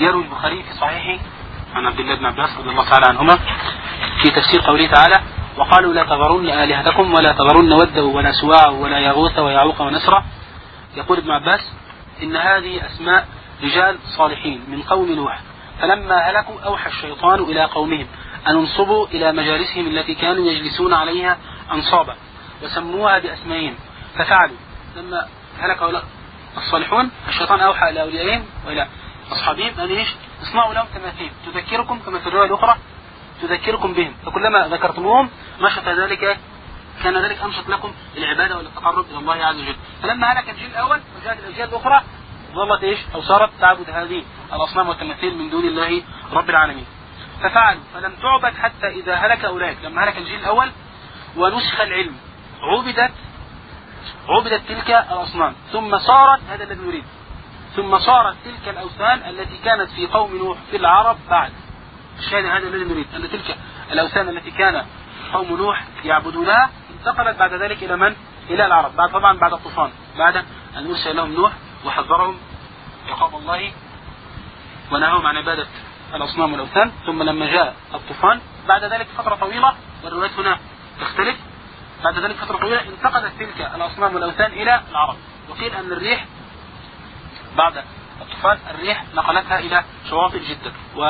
يروي البخاري في صحيحه عن عبد الله بن عباس رضي الله تعالى عنهما في تفسير قوله تعالى: وقالوا لا تذرن آلهتكم ولا تذرن ودا ولا سواع ولا يغوث ويعوق ونسرا. يقول ابن عباس: إن هذه أسماء رجال صالحين من قوم نوح، فلما هلكوا أوحى الشيطان إلى قومهم أن انصبوا إلى مجالسهم التي كانوا يجلسون عليها أنصابا وسموها بأسمائهم، ففعلوا. لما هلك الصالحون الشيطان أوحى إلى أوليائهم وإلى أصحابهم أن اصنعوا لهم تماثيل تذكركم، كما في الرواية الأخرى تذكركم بهم، فكلما ذكرتموهم نشط ذلك، كان ذلك أنشط لكم العبادة والتقرب إلى الله عز وجل. فلما هلك الجيل الأول وجاءت الأجيال الأخرى ظلت أو صارت تعبد هذه الأصنام والتماثيل من دون الله رب العالمين، ففعلوا فلم تعبد حتى إذا هلك أولئك. لما هلك الجيل الأول ونسخ العلم عبدت تلك الأصنام، ثم صارت، هذا الذي نريد، ثم صارت تلك الأوثان التي كانت في قوم نوح في العرب بعد. الشاهد هذا الذي نريد، أن تلك الأوثان التي كان قوم نوح يعبدونها انتقلت بعد ذلك إلى من؟ إلى العرب، طبعا بعد الطوفان، بعد أن أرسل لهم نوح وحذرهم عقاب الله ونهاهم عن عبادة الأصنام والأوثان. ثم لما جاء الطوفان بعد ذلك فترة طويلة، والروايات هنا تختلف، بعد ذلك فترة طويلة انتقلت تلك الأصنام والأوثان إلى العرب. وقيل أن الريح بعد الطوفان الريح نقلتها إلى شواطئ جدة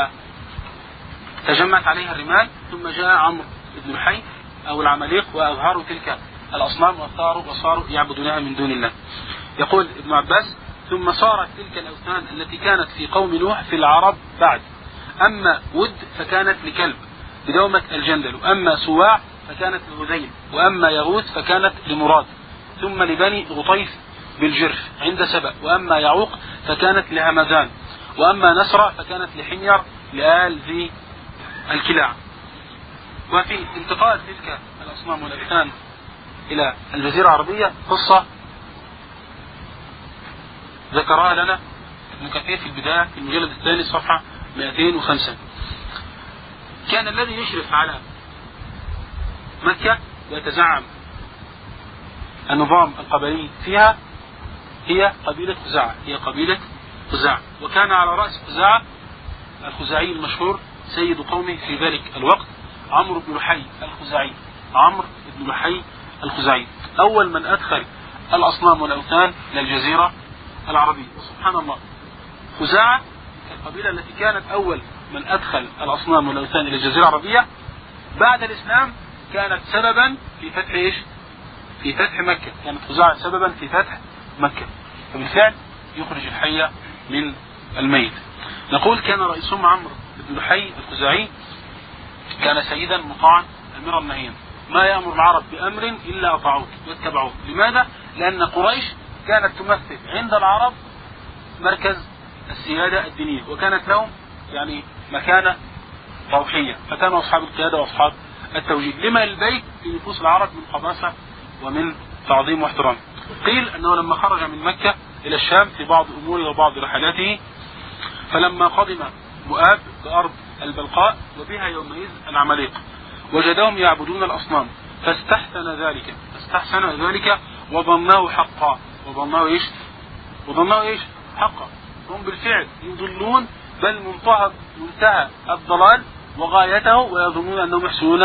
وتجمعت عليها الرمال، ثم جاء عمرو بن لحي أو العماليق وأظهروا تلك الأصنام وصاروا يعبدونها من دون الله. يقول ابن عباس: ثم صارت تلك الأوثان التي كانت في قوم نوح في العرب بعد، أما ود فكانت لكلب بدومة الجندل، وأما سواع فكانت لهذيل، وأما يغوث فكانت لمراد، ثم لبني غطيف بالجرف عند سبأ، وأما يعوق فكانت لهمذان، وأما نسرة فكانت لحمير لآل ذي الكلاع. وفي انتقال تلك الأصنام والأوثان إلى الجزيرة العربية قصة ذكرها لنا ابن كثير في البداية في المجلد الثاني صفحة 205. كان الذي يشرف على مكة ويتزعم النظام القبلي فيها هي قبيلة خزاعة، وكان على رأس خزاعة الخزاعي المشهور سيد قومه في ذلك الوقت عمرو بن لحي الخزاعي، أول من أدخل الأصنام والأوثان للجزيرة العربية. وسبحان الله، خزاعة القبيلة التي كانت أول من أدخل الأصنام والأوثان إلى الجزيرة العربية بعد الإسلام كانت سببا في فتح في فتح مكة، كانت خزاعة سببا في فتح مكة، فبالفعل يخرج الحي من الميت. نقول كان رئيسهم عمرو بن لحي الخزاعي، كان سيدا مطاعا أميرا نهيا، ما يأمر العرب بأمر إلا أطاعوه واتبعوه. لماذا؟ لأن قريش كانت تمثل عند العرب مركز السيادة الدينية، وكانت لهم مكانة روحية، فكانوا أصحاب القيادة وأصحاب التوجيه لما البيت في نفوس العرب من قداسة ومن تعظيم واحترام. قيل أنه لما خرج من مكة إلى الشام في بعض أموره وبعض رحلاته، فلما قدم مؤاب بأرض البلقاء وبها يومئذ العماليق وجدهم يعبدون الأصنام، فاستحسن ذلك وظناه حقا. وظناه حقا. هم بالفعل يضلون، بل منتهى الضلال وغايته، ويظنون أنهم يحسنون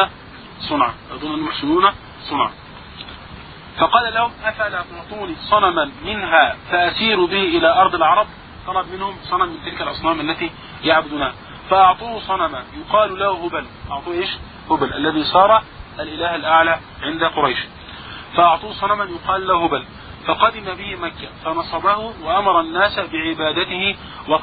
صنعا. فقال لهم: أفلا تعطوني صنما منها فأسير به إلى أرض العرب. طلب منهم صنم من تلك الأصنام التي يعبدونها، فأعطوه صنما يقال له هبل. أعطوه هبل الذي صار الإله الأعلى عند قريش، فأعطوه صنما يقال له هبل، فقدم به مكة فنصبه وأمر الناس بعبادته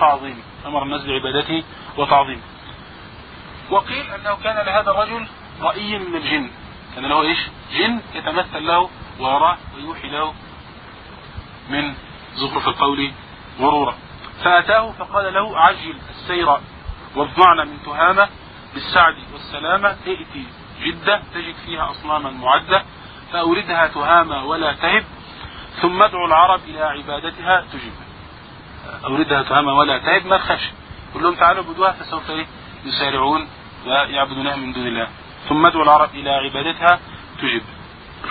وتعظيمه. وقيل أنه كان لهذا الرجل رأي من الجن، كان له جن يتمثل له ويراه ويوحي له من زخرف القول غرورا، فأتاه فقال له: عجل السير والضعن من تهامة بالسعد والسلامة، ائتي جدة تجد فيها أصناما معدة، فأوردها تهامة ولا تهب، ثم ادعو العرب إلى عبادتها تجب. أوردها تهامة ولا تهب، ما تخافش، قل لهم تعالوا بدوها فسوف يسارعون ويعبدونها من دون الله، ثم ادعو العرب إلى عبادتها تجب.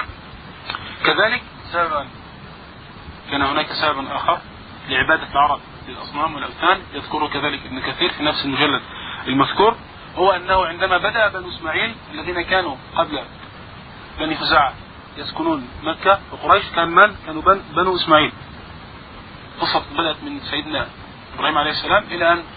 كذلك كان هناك سبب آخر لعبادة العرب للأصنام والأوثان يذكره كذلك ابن كثير في نفس المجلد المذكور، هو أنه عندما بدأ بنو إسماعيل الذين كانوا قبل بني خزاعة يسكنون مكة وقريش كانوا بنو إسماعيل. قصة بدأت من سيدنا إبراهيم عليه السلام إلى أن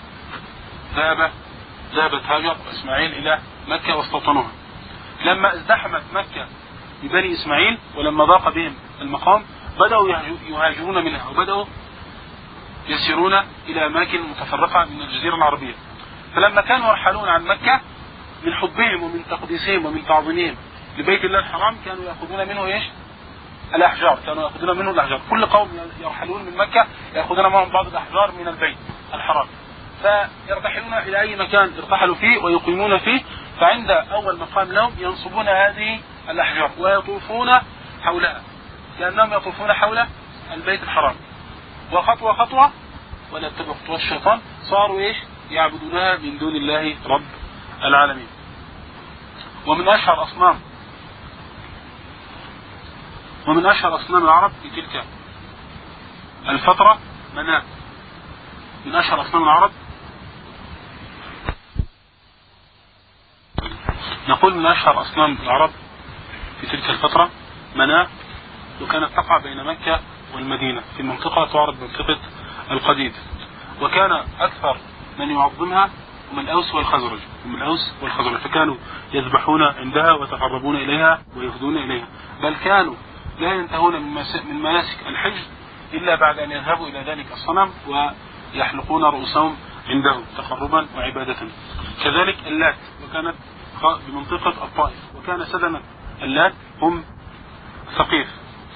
ذهبت هاجر وإسماعيل إلى مكة واستوطنوها. لما ازدحمت مكة ببني إسماعيل ولما ضاق بهم المقام بدأوا يهاجرون منها وبدأوا يسيرون إلى أماكن متفرقة من الجزيرة العربية. فلما كانوا يرحلون عن مكة من حبهم ومن تقديسهم ومن تعظيمهم لبيت الله الحرام كانوا يأخذون منه إيش؟ الأحجار. كانوا يأخذون منه الأحجار. كل قوم يرحلون من مكة يأخذون معهم بعض الأحجار من البيت الحرام، فيرتحلون إلى أي مكان ارتحلوا فيه ويقيمون فيه، فعند أول مقام لهم ينصبون هذه الأحجار ويطوفون حولها كأنهم يطوفون حول البيت الحرام، وخطوة خطوة ولا تتبع خطوات الشيطان صاروا إيش؟ يعبدونها من دون الله رب العالمين. ومن أشهر أصنام العرب في تلك الفترة مناة. من أشهر أصنام العرب نقول من أشهر أصنام العرب في تلك الفترة مناة، وكانت تقع بين مكة والمدينة في منطقة تعرف منطقة القديد، وكان أكثر من يعظمها هم الأوس والخزرج، فكانوا يذبحون عندها ويتقربون إليها ويفدون إليها، بل كانوا لا ينتهون من مناسك الحج إلا بعد أن يذهبوا إلى ذلك الصنم ويحلقون رؤوسهم عنده تقربا وعبادة. كذلك اللات، وكانت بمنطقة الطائف، وكان سدنة اللات هم ثقيف.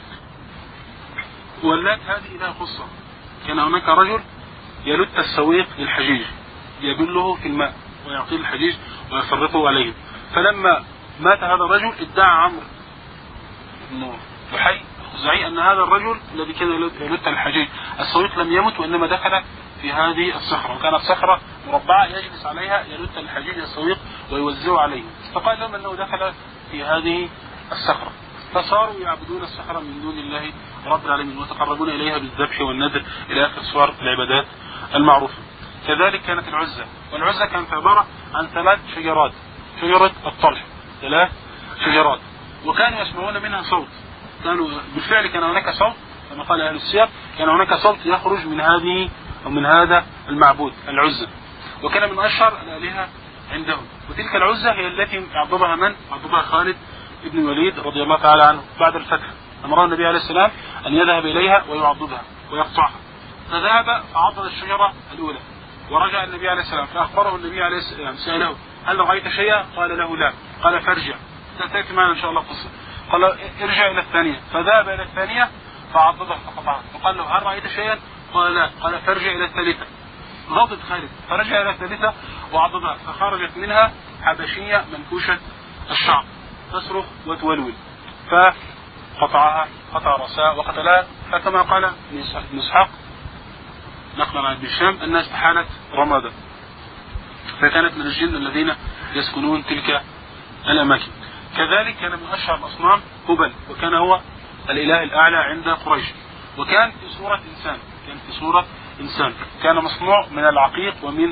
واللات هذه لها قصة. كان هناك رجل يلت السويق للحجيج يبله في الماء ويعطيه الحجيج ويفرقه عليه، فلما مات هذا الرجل ادعى عمرو بن لحي الخزاعي أن هذا الرجل الذي كان يلت الحجيج السويق لم يمت وإنما دخل في هذه الصخرة، وكانت صخرة مربعة يجلس عليها يلت الحجيج السويق ويوزعه عليه، فقال لهم أنه دخل في هذه الصخرة، فصاروا يعبدون الصخرة من دون الله رب العالمين وتقربون إليها بالذبح والنذر إلى آخر صور العبادات المعروفة. كذلك كانت العزة، والعزة كانت عبارة عن 3 شجرات، شجرة الطلح 3 شجرات، وكانوا يسمعون منها صوت. كانوا بالفعل كان هناك صوت كما قال أهل السير، كان هناك صوت يخرج من هذه أو من هذا المعبود العزة، وكان من أشهر الآلهة عندهم. وتلك العزة هي التي عضدها من؟ عضدها خالد ابن الوليد رضي الله تعالى عنه بعد الفتح، أمر النبي عليه السلام أن يذهب إليها ويعضدها ويقطعها، فذهب فعضد الشجرة الأولى، ورجع النبي عليه السلام فأخبره النبي عليه السلام، سأله هل رأيت شيئا؟ قال له لا. قال فارجع، ستأتي معنا إن شاء الله قصة. قال ارجع إلى الثانية، فذهب إلى الثانية فعضدها فقطعها، فقال له هل رأيت شيئا؟ قال لا. قال فارجع إلى الثالثة. غضب خالد فرجع إلى الثالثة وعضدها، فخرجت منها حبشية منكوشة الشعر تصرخ وتولول، فقطعها، قطع رأسها وقتلها، فكما قال ابن إسحاق نقلا عن ابن هشام أنها استحالت رمادا، فكانت من الجن الذين يسكنون تلك الأماكن. كذلك كان من أشهر الأصنام هبل، وكان هو الإله الأعلى عند قريش، وكان في صورة إنسان، كان مصنوع من العقيق ومن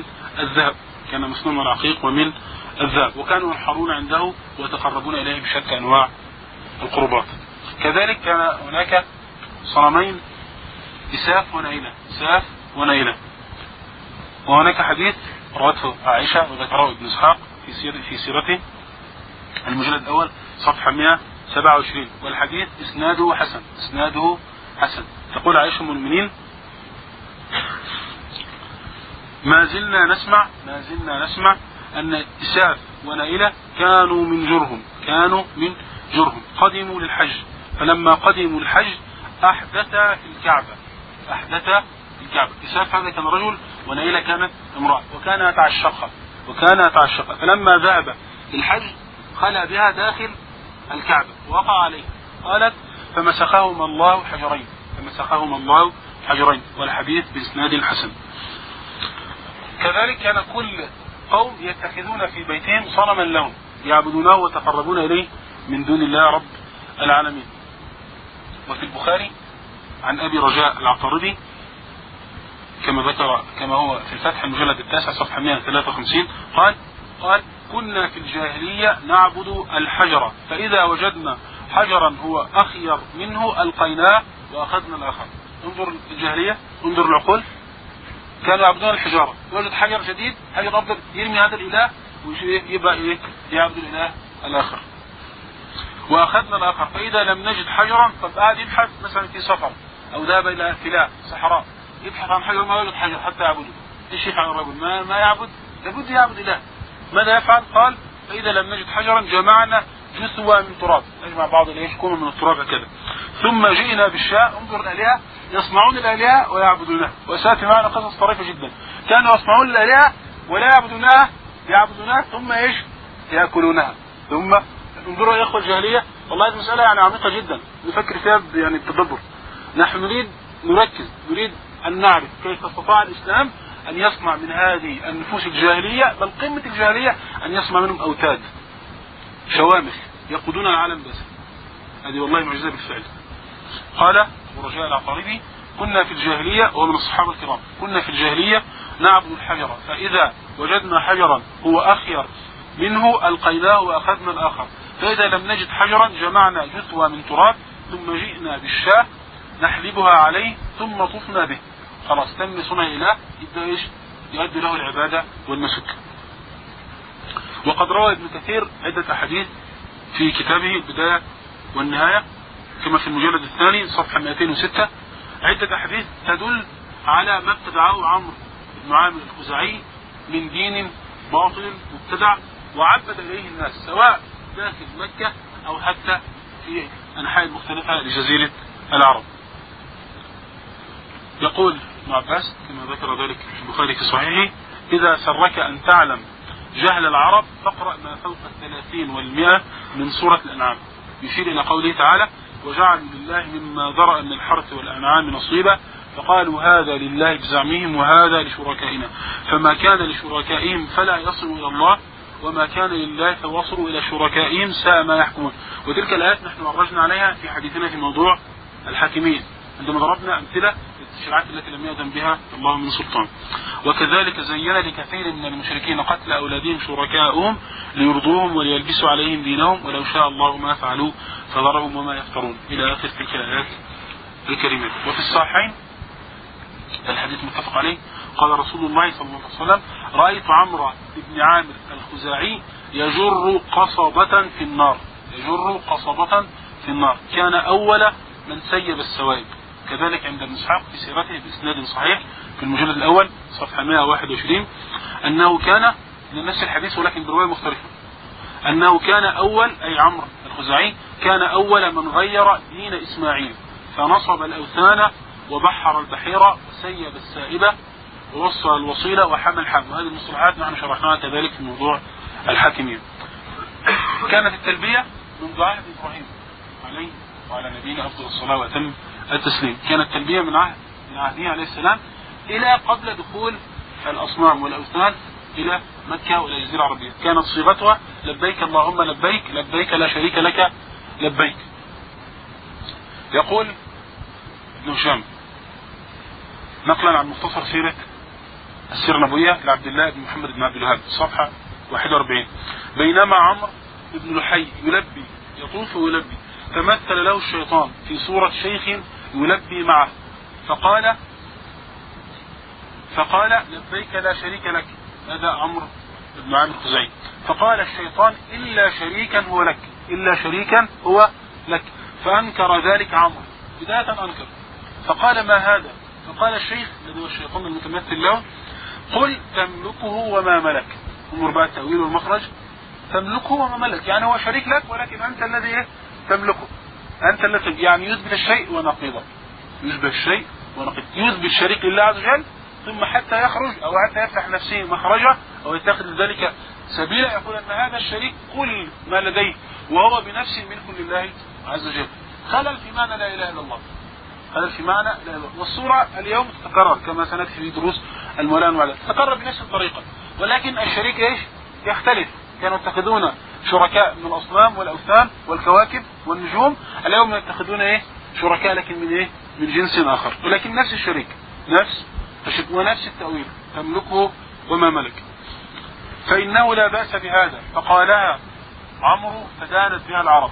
الذهب، وكانوا ينحرون عنده ويتقربون إليه بشتى أنواع القربات. كذلك كان هناك صنمين إساف ونيلة، وهناك حديث روته عائشة وذكره ابن إسحاق في سيرته المجلد الأول صفحة 127، والحديث إسناده حسن. تقول عائشة أم المؤمنين ما زلنا نسمع أن إساف ونائلة كانوا من جرهم قدموا للحج، فلما قدموا الحج أحدث الكعبة. إساف هذا كان رجل ونائلة كانت امرأة، وكان يتعشقها، فلما ذهب للحج خلع بها داخل الكعبة ووقع عليه، قالت فمسخهما الله حجرين، والحديث بإسناد حسن. كذلك كان كل قوم يتخذون في بيتهم صنما لهم يعبدونه وتقربون إليه من دون الله رب العالمين. وفي البخاري عن أبي رجاء العطاردي كما كما هو في الفتح المجلد 9 صفحة 153 قال كنا في الجاهلية نعبد الحجر، فإذا وجدنا حجرا هو أخير منه ألقيناه وأخذنا الآخر. انظر الجاهلية، انظر العقول، كانوا يعبدون الحجارة، يوجد حجر جديد، حجر أفضل، يرمي هذا الإله ويبقى يعبد الإله الآخر. وأخذنا الآخر، فإذا لم نجد حجرا فقعد يبحث مثلا في سفر أو ذهب إلى فلاة صحراء يبحث عن حجر، ما يوجد حجر حتى يعبده. ايش يفعل الرجل؟ ما يعبد، لابد يعبد إله. ماذا يفعل؟ قال فإذا لم نجد حجرا جمعنا جثوى من تراب، نجمع بعض الكوم من التراب هكذا، ثم جئنا بالشاء. انظر الآلهة، يصنعون الآلهة ويعبدونها. وسأتي معنا قصص طريفة جدا، كانوا يصنعون الآلهة ولا يعبدونها ثم ايش؟ يأكلونها. ثم انظروا يا اخوة الجاهلية، والله هذه مسألة يعني عميقة جدا نفكر فيها يعني بتدبر. نحن نريد أن نعرف كيف استطاع الإسلام أن يصنع من هذه النفوس الجاهلية، بل قمة الجاهلية، أن يصنع منهم أوتاد شوامخ يقودون العالم بس. هذه والله معجزة بالفعل. قال أبو رجاء العطاردي كنا في الجاهلية، ومن الصحابة الكرام، كنا في الجاهلية نعبد الحجر، فإذا وجدنا حجرا هو أخير منه ألقيناه وأخذنا الآخر، فإذا لم نجد حجرا جمعنا جثوى من تراب ثم جئنا بالشاة نحلبها عليه ثم طفنا به. خلاص تم صنع إله، يبدأ ايش؟ يؤدي له العبادة والنسك. وقد روى ابن كثير عدة أحاديث في كتابه البداية والنهاية كما في المجلد الثاني صفحة 206 عدة أحاديث تدل على ما ابتدعه عمرو بن عامر الخزاعي من دين باطل مبتدع وعبد إليه الناس، سواء داخل مكة أو حتى في أنحاء المختلفة لجزيرة العرب. يقول ابن عباس كما ذكر ذلك البخاري في صحيحه: إذا سرك أن تعلم جهل العرب فاقرأ ما فوق 30 و100 من سورة الأنعام، يشير إلى قوله تعالى: وجعلوا لله مما ذرأ من الحرث والأنعام نصيبا فقالوا هذا لله بزعمهم وهذا لشركائنا، فما كان لشركائهم فلا يصل إلى الله وما كان لله فوصلوا إلى شركائهم ساء ما يحكمون. وتلك الآيات نحن عرجنا عليها في حديثنا في موضوع الحاكمين عندما ضربنا أمثلة للتشريعات التي لم يأذن بها الله من سلطان. وكذلك زين لكثير من المشركين قتل أولادهم شركاءهم ليرضوهم وليلبسوا عليهم دينهم ولو شاء الله ما فعلوا فذرهم وما يفترون، إلى آخر تلك الآيات الكريمات. وفي الصحيحين الحديث متفق عليه قال رسول الله صلى الله عليه وسلم: رأيت عمرو بن عامر الخزاعي يجر قصبة في النار، كان أول من سيب السوائب. كذلك عند ابن إسحاق في سيرته بإسناد صحيح في المجلد الأول صفحة 121 أنه كان من نفس الحديث ولكن برواية مختلفة، أنه كان أول، أي عمرو الخزاعي كان أول من غير دين إسماعيل، فنصب الأوثان وبحر البحيرة وسيب السائبة ووصل الوصيلة وحمى الحم. وهذه المصطلحات نحن شرحناها كذلك في موضوع الحاكمين. كانت التلبية من عهد إبراهيم عليه وعلى نبينا أفضل الصلاة وأتم التسليم، كانت التلبية من عهده عليه السلام إلى قبل دخول الأصنام والأوثان إلى مكة وإلى الجزيرة العربية. كانت صيغتها لبيك اللهم لبيك، لبيك لا شريك لك لبيك. يقول ابن هشام نقلا عن مختصر سيرة السيرة النبوية لعبد الله بن محمد بن عبد الوهاب صفحة 41: بينما عمرو بن لحي يلبي يطوف ويلبي تمثل له الشيطان في صورة شيخ يلبي معه فقال لبيك لا شريك لك. هذا عمرو بن عامر الخزاعي. فقال الشيطان إلا شريكا هو لك. فأنكر ذلك عمرو، بداية أنكر، فقال ما هذا؟ فقال الشيخ الذي هو الشيطان المتمثل له: قل تملكه وما ملك. انظر بقى التأويل والمخرج، تملكه وما ملك، يعني هو شريك لك ولكن أنت الذي تملكه، أنت الذي يعني يثبت الشيء ونقيضه، يثبت الشريك لله عز وجل، ثم حتى يخرج أو حتى يفتح نفسه مخرجه أو يتخذ ذلك سبيلا يقول أن هذا الشريك كل ما لديه وهو بنفسه ملك لله عز وجل. خلل في معنى لا إله إلا الله، والصورة اليوم تتكرر كما سنأتي في دروس المولان وعلا، تتكرر بنفس الطريقة، ولكن الشريك ايش؟ يختلف. كانوا يتخذون شركاء من الأصنام والأوثان والكواكب والنجوم، اليوم يتخذون شركاء لكن من من جنس آخر، ولكن نفس الشريك، نفس ونفس التأويل تملكه وما ملك، فإنه لا بأس بهذا. فقالها عمرو فدانت بها العرب،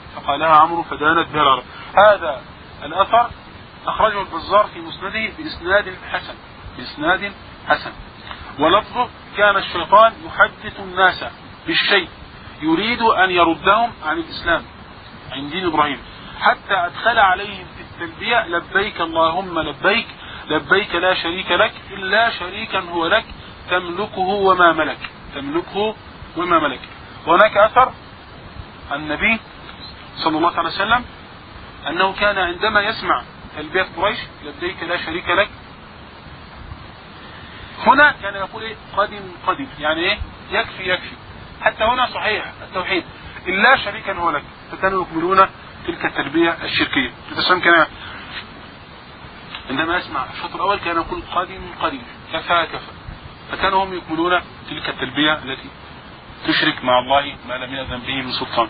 هذا الأثر أخرجه البزار في مسنده بإسناد حسن. ولفظه: كان الشيطان يحدث الناس بالشيء يريد أن يردهم عن الإسلام، عن دين إبراهيم، حتى أدخل عليهم في التلبية: لبيك اللهم لبيك، لبيك لا شريك لك إلا شريكا هو لك تملكه وما ملك. وهناك أثر عن النبي صلى الله عليه وسلم أنه كان عندما يسمع تلبية قريش: لبيك لا شريك لك، هنا كان يقول إيه؟ قدم، يعني إيه؟ يكفي. حتى هنا صحيح التوحيد: إلا شريكا هو لك، فكانوا يكملون تلك التلبية الشركية. كان عندما يسمع الشوط الأول كان يقول قدم، كفى، فكانوا هم يكملون تلك التلبية التي تشرك مع الله ما لم يأذن به من سلطان.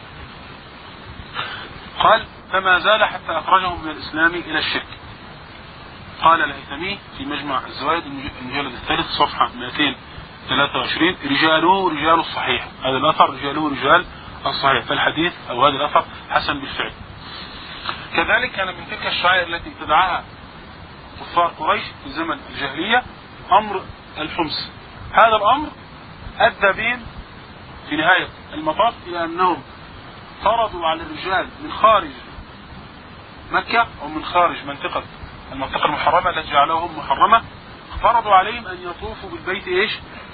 قال: فما زال حتى أخرجهم من الإسلام إلى الشرك. قال الهيثمي في مجمع الزوائد المجلد الثالث صفحة 223: رجاله رجال الصحيح، هذا الأثر رجاله رجال الصحيح، فالحديث أو هذا الأثر حسن بالفعل. كذلك كان من تلك الشعائر التي اتبعها كفار قريش في زمن الجاهلية أمر الحمص. هذا الأمر أدى بهم في نهاية المطاف إلى أنهم فرضوا على الرجال من خارج مكة أو من خارج المنطقة المحرمة التي جعلوهم محرمة، فرضوا عليهم أن يطوفوا بالبيت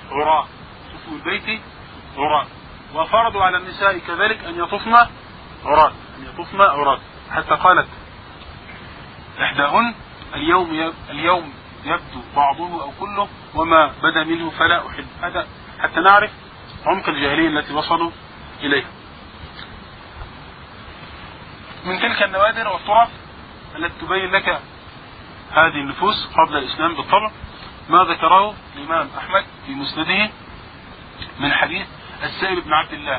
عراة، وفرضوا على النساء كذلك أن يطوفن عراة، حتى قالت إحداهن: اليوم يبدو بعضه أو كله، وما بدا منه فلا أحل. هذا حتى نعرف عمق الجاهلية التي وصلوا إليها. من تلك النوادر والطرف التي تبين لك هذه النفوس قبل الإسلام بالطبع ما ذكره الإمام أحمد في مسنده من حديث السائب بن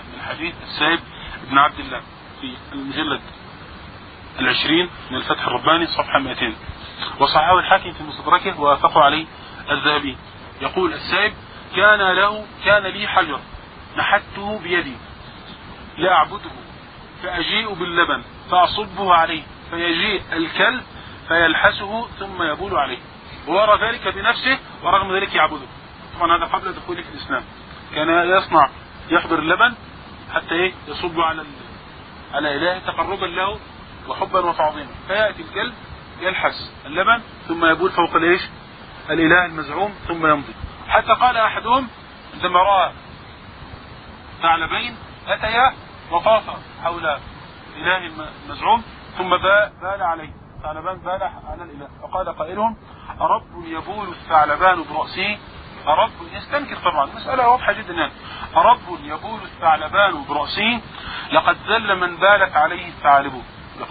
عبد الله في المجلد 20 من الفتح الرباني صفحة 200، وصححه الحاكم في مستدركه ووافقه عليه الذهبي. يقول السائب: كان لي حجر نحته بيدي لأعبده، فأجيء باللبن فأصبه عليه، فيجيء الكلب فيلحسه ثم يبول عليه، ويرى ذلك بنفسه ورغم ذلك يعبده. طبعا هذا قبل دخوله في الإسلام. كان يحضر اللبن حتى يصب على إله تقربا له وحبا وتعظيما، فيأتي الكلب يلحس اللبن ثم يبول فوق الإله المزعوم ثم يمضي. حتى قال أحدهم عندما رأى ثعلبين أتيا وطافا حول الإله المزعوم ثم بال عليه، ثعلبان بال على الإله، فقال قائلهم: أرب يبول الثعلبان برأسه؟ أرب يستنكر، طبعا مسألة واضحة جدا يعني. أرب يبول الثعلبان برأسه؟ لقد ذل من بالت عليه الثعالب،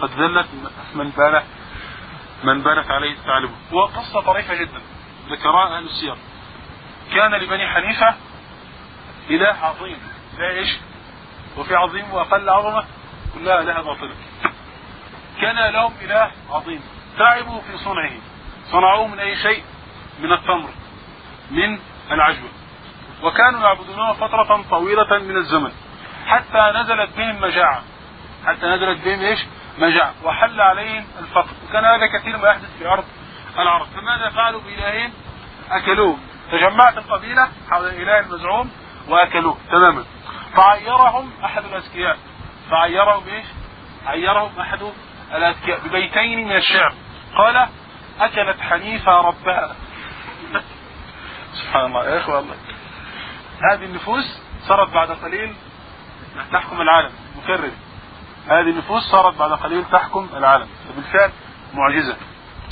من بالت عليه الثعالب. وقصة طريفة جدا ذكرها أهل السير. كان لبني حنيفة إله عظيم لا وفي عظيم وأقل عظمة كلها إله باطلة. كان لهم إله عظيم تعبوا في صنعه، صنعوه من أي شيء؟ من التمر، من العجوة، وكانوا يعبدونه فترة طويلة من الزمن حتى نزلت بهم مجاعة وحل عليهم الفقر، وكان هذا كثير ما يحدث في أرض العرب. فماذا فعلوا بإلههم؟ أكلوه. تجمعت القبيلة حول الإله المزعوم وأكلوه تماما. فعيرهم أحد الأذكياء، عيرهم أحد الأذكياء ببيتين من الشعر، قال: أكلت حنيفة ربها. سبحان الله يا إخوة، الله. هذه النفوس صارت بعد قليل تحكم العالم، مكرر، هذه النفوس صارت بعد قليل تحكم العالم، فبالفعل معجزة.